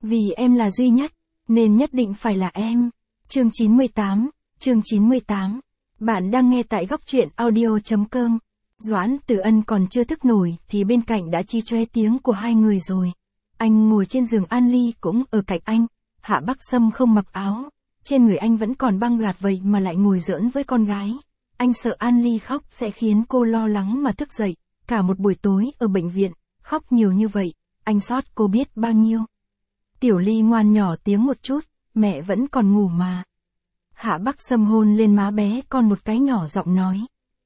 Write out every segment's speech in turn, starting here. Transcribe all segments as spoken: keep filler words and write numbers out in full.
Vì em là duy nhất, nên nhất định phải là em. Chương chín mươi tám, chương chín mươi tám. Bạn đang nghe tại góc truyện audio.com. Doãn Tử Ân còn chưa thức nổi thì bên cạnh đã chi chóe tiếng của hai người rồi. Anh ngồi trên giường, An Ly cũng ở cạnh anh. Hạ Bắc Sâm không mặc áo, trên người anh vẫn còn băng gạc vậy mà lại ngồi giỡn với con gái. Anh sợ An Ly khóc sẽ khiến cô lo lắng mà thức dậy. Cả một buổi tối ở bệnh viện, khóc nhiều như vậy, anh xót cô biết bao nhiêu. Tiểu Ly ngoan nhỏ tiếng một chút, mẹ vẫn còn ngủ mà. Hạ Bắc Sâm hôn lên má bé con một cái, nhỏ giọng nói.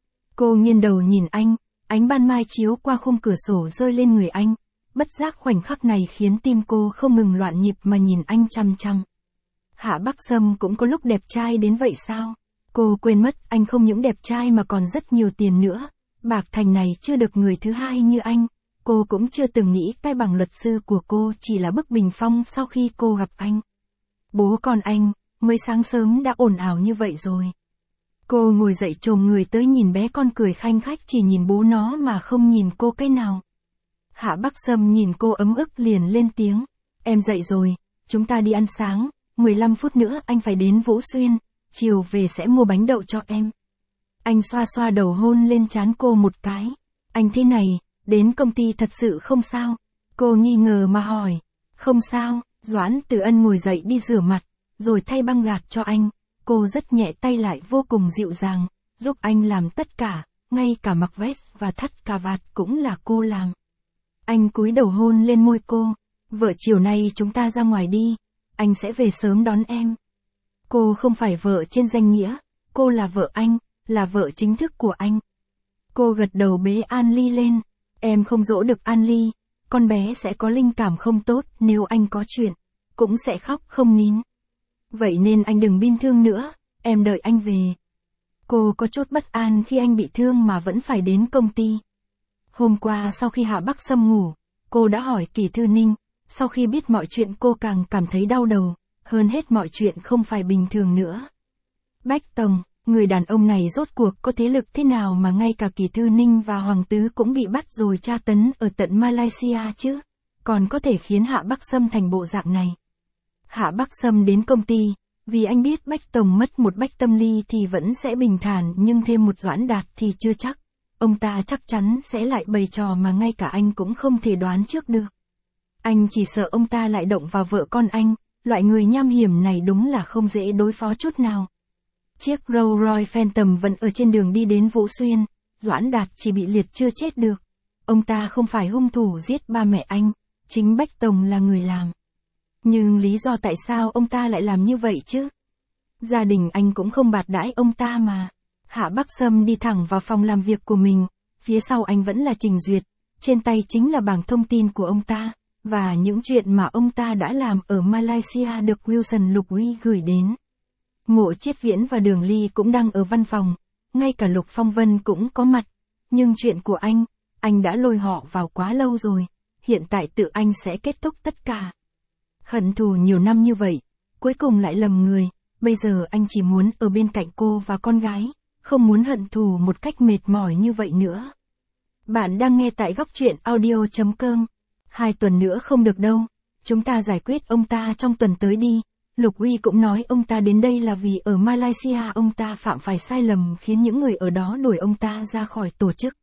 Cô nghiêng đầu nhìn anh, ánh ban mai chiếu qua khung cửa sổ rơi lên người anh. Bất giác khoảnh khắc này khiến tim cô không ngừng loạn nhịp mà nhìn anh chăm chăm. Hạ Bắc Sâm cũng có lúc đẹp trai đến vậy sao? Cô quên mất anh không những đẹp trai mà còn rất nhiều tiền nữa. Bạc Thành này chưa được người thứ hai như anh. Cô cũng chưa từng nghĩ cái bằng luật sư của cô chỉ là bức bình phong sau khi cô gặp anh. Bố con anh, mới sáng sớm đã ồn ào như vậy rồi. Cô ngồi dậy chồm người tới nhìn bé con cười khanh khách, chỉ nhìn bố nó mà không nhìn cô cái nào. Hạ Bắc Sâm nhìn cô ấm ức liền lên tiếng. Em dậy rồi, chúng ta đi ăn sáng, mười lăm phút nữa anh phải đến Vũ Xuyên, chiều về sẽ mua bánh đậu cho em. Anh xoa xoa đầu hôn lên trán cô một cái. Anh thế này, đến công ty thật sự không sao? Cô nghi ngờ mà hỏi. Không sao. Doãn Tử Ân ngồi dậy đi rửa mặt, rồi thay băng gạc cho anh. Cô rất nhẹ tay lại vô cùng dịu dàng, giúp anh làm tất cả, ngay cả mặc vest và thắt cà vạt cũng là cô làm. Anh cúi đầu hôn lên môi cô. Vợ, chiều nay chúng ta ra ngoài đi, anh sẽ về sớm đón em. Cô không phải vợ trên danh nghĩa, cô là vợ anh, là vợ chính thức của anh. Cô gật đầu bế An Ly lên. Em không dỗ được An Ly, con bé sẽ có linh cảm không tốt, nếu anh có chuyện, cũng sẽ khóc không nín. Vậy nên anh đừng bin thương nữa, em đợi anh về. Cô có chút bất an khi anh bị thương mà vẫn phải đến công ty. Hôm qua sau khi Hạ Bắc Sâm ngủ, cô đã hỏi Kỳ Thư Ninh, sau khi biết mọi chuyện cô càng cảm thấy đau đầu, hơn hết mọi chuyện không phải bình thường nữa. Bách Tông, người đàn ông này rốt cuộc có thế lực thế nào mà ngay cả Kỳ Thư Ninh và Hoàng Tứ cũng bị bắt rồi tra tấn ở tận Malaysia chứ, còn có thể khiến Hạ Bắc Sâm thành bộ dạng này. Hạ Bắc Sâm đến công ty, vì anh biết Bách Tông mất một Bách Tâm Ly thì vẫn sẽ bình thản, nhưng thêm một Doãn Đạt thì chưa chắc. Ông ta chắc chắn sẽ lại bày trò mà ngay cả anh cũng không thể đoán trước được. Anh chỉ sợ ông ta lại động vào vợ con anh, loại người nham hiểm này đúng là không dễ đối phó chút nào. Chiếc Rolls Royce Phantom vẫn ở trên đường đi đến Vũ Xuyên, Doãn Đạt chỉ bị liệt chưa chết được. Ông ta không phải hung thủ giết ba mẹ anh, chính Bách Tông là người làm. Nhưng lý do tại sao ông ta lại làm như vậy chứ? Gia đình anh cũng không bạc đãi ông ta mà. Hạ Bắc Sâm đi thẳng vào phòng làm việc của mình, phía sau anh vẫn là Trình Duyệt, trên tay chính là bảng thông tin của ông ta, và những chuyện mà ông ta đã làm ở Malaysia được Wilson Lục Uy gửi đến. Mộ Chiết Viễn và Đường Ly cũng đang ở văn phòng, ngay cả Lục Phong Vân cũng có mặt, nhưng chuyện của anh, anh đã lôi họ vào quá lâu rồi, hiện tại tự anh sẽ kết thúc tất cả. Hận thù nhiều năm như vậy, cuối cùng lại lầm người, bây giờ anh chỉ muốn ở bên cạnh cô và con gái, không muốn hận thù một cách mệt mỏi như vậy nữa. Bạn đang nghe tại góc truyện audio.com. Hai tuần nữa không được đâu, chúng ta giải quyết ông ta trong tuần tới đi. Lục Uy cũng nói ông ta đến đây là vì ở Malaysia ông ta phạm phải sai lầm khiến những người ở đó đuổi ông ta ra khỏi tổ chức.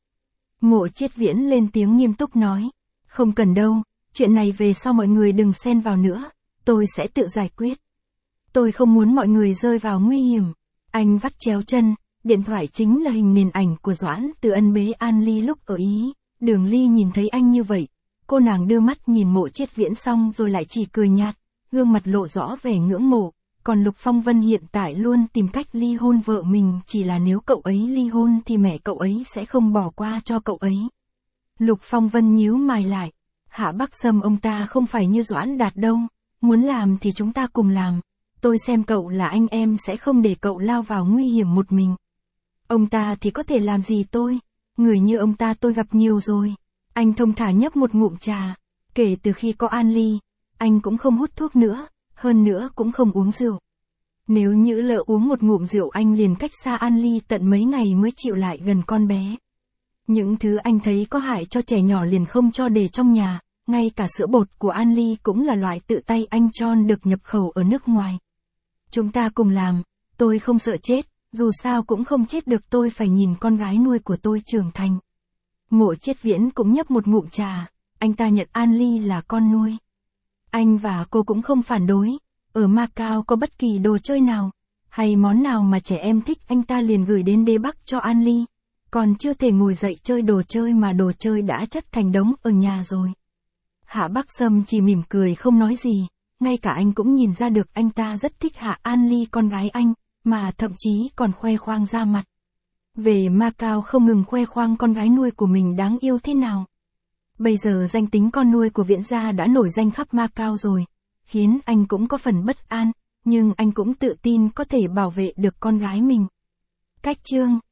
Mộ Chiết Viễn lên tiếng nghiêm túc nói. Không cần đâu, chuyện này về sau mọi người đừng xen vào nữa, tôi sẽ tự giải quyết. Tôi không muốn mọi người rơi vào nguy hiểm. Anh vắt chéo chân, điện thoại chính là hình nền ảnh của Doãn Tử Ân bế An Ly lúc ở Ý. Đường Ly nhìn thấy anh như vậy, cô nàng đưa mắt nhìn Mộ Chiết Viễn xong rồi lại chỉ cười nhạt, gương mặt lộ rõ vẻ ngưỡng mộ. Còn Lục Phong Vân hiện tại luôn tìm cách ly hôn vợ mình, chỉ là nếu cậu ấy ly hôn thì mẹ cậu ấy sẽ không bỏ qua cho cậu ấy. Lục Phong Vân nhíu mày lại. Hạ Bắc Sâm ông ta không phải như Doãn Đạt đâu, muốn làm thì chúng ta cùng làm. Tôi xem cậu là anh em sẽ không để cậu lao vào nguy hiểm một mình. Ông ta thì có thể làm gì tôi, người như ông ta tôi gặp nhiều rồi. Anh thông thả nhấp một ngụm trà, kể từ khi có An Ly, anh cũng không hút thuốc nữa, hơn nữa cũng không uống rượu. Nếu như lỡ uống một ngụm rượu anh liền cách xa An Ly tận mấy ngày mới chịu lại gần con bé. Những thứ anh thấy có hại cho trẻ nhỏ liền không cho để trong nhà, ngay cả sữa bột của An Ly cũng là loại tự tay anh John được nhập khẩu ở nước ngoài. Chúng ta cùng làm, tôi không sợ chết, dù sao cũng không chết được, tôi phải nhìn con gái nuôi của tôi trưởng thành. Ngộ Chiết Viễn cũng nhấp một ngụm trà, anh ta nhận An Ly là con nuôi. Anh và cô cũng không phản đối, ở Macau có bất kỳ đồ chơi nào, hay món nào mà trẻ em thích anh ta liền gửi đến đế Bắc cho An Ly, còn chưa thể ngồi dậy chơi đồ chơi mà đồ chơi đã chất thành đống ở nhà rồi. Hạ Bắc Sâm chỉ mỉm cười không nói gì, ngay cả anh cũng nhìn ra được anh ta rất thích Hạ An Ly con gái anh, mà thậm chí còn khoe khoang ra mặt. Về Macau không ngừng khoe khoang con gái nuôi của mình đáng yêu thế nào. Bây giờ danh tính con nuôi của Viễn gia đã nổi danh khắp Macau rồi, khiến anh cũng có phần bất an, nhưng anh cũng tự tin có thể bảo vệ được con gái mình. Cách chương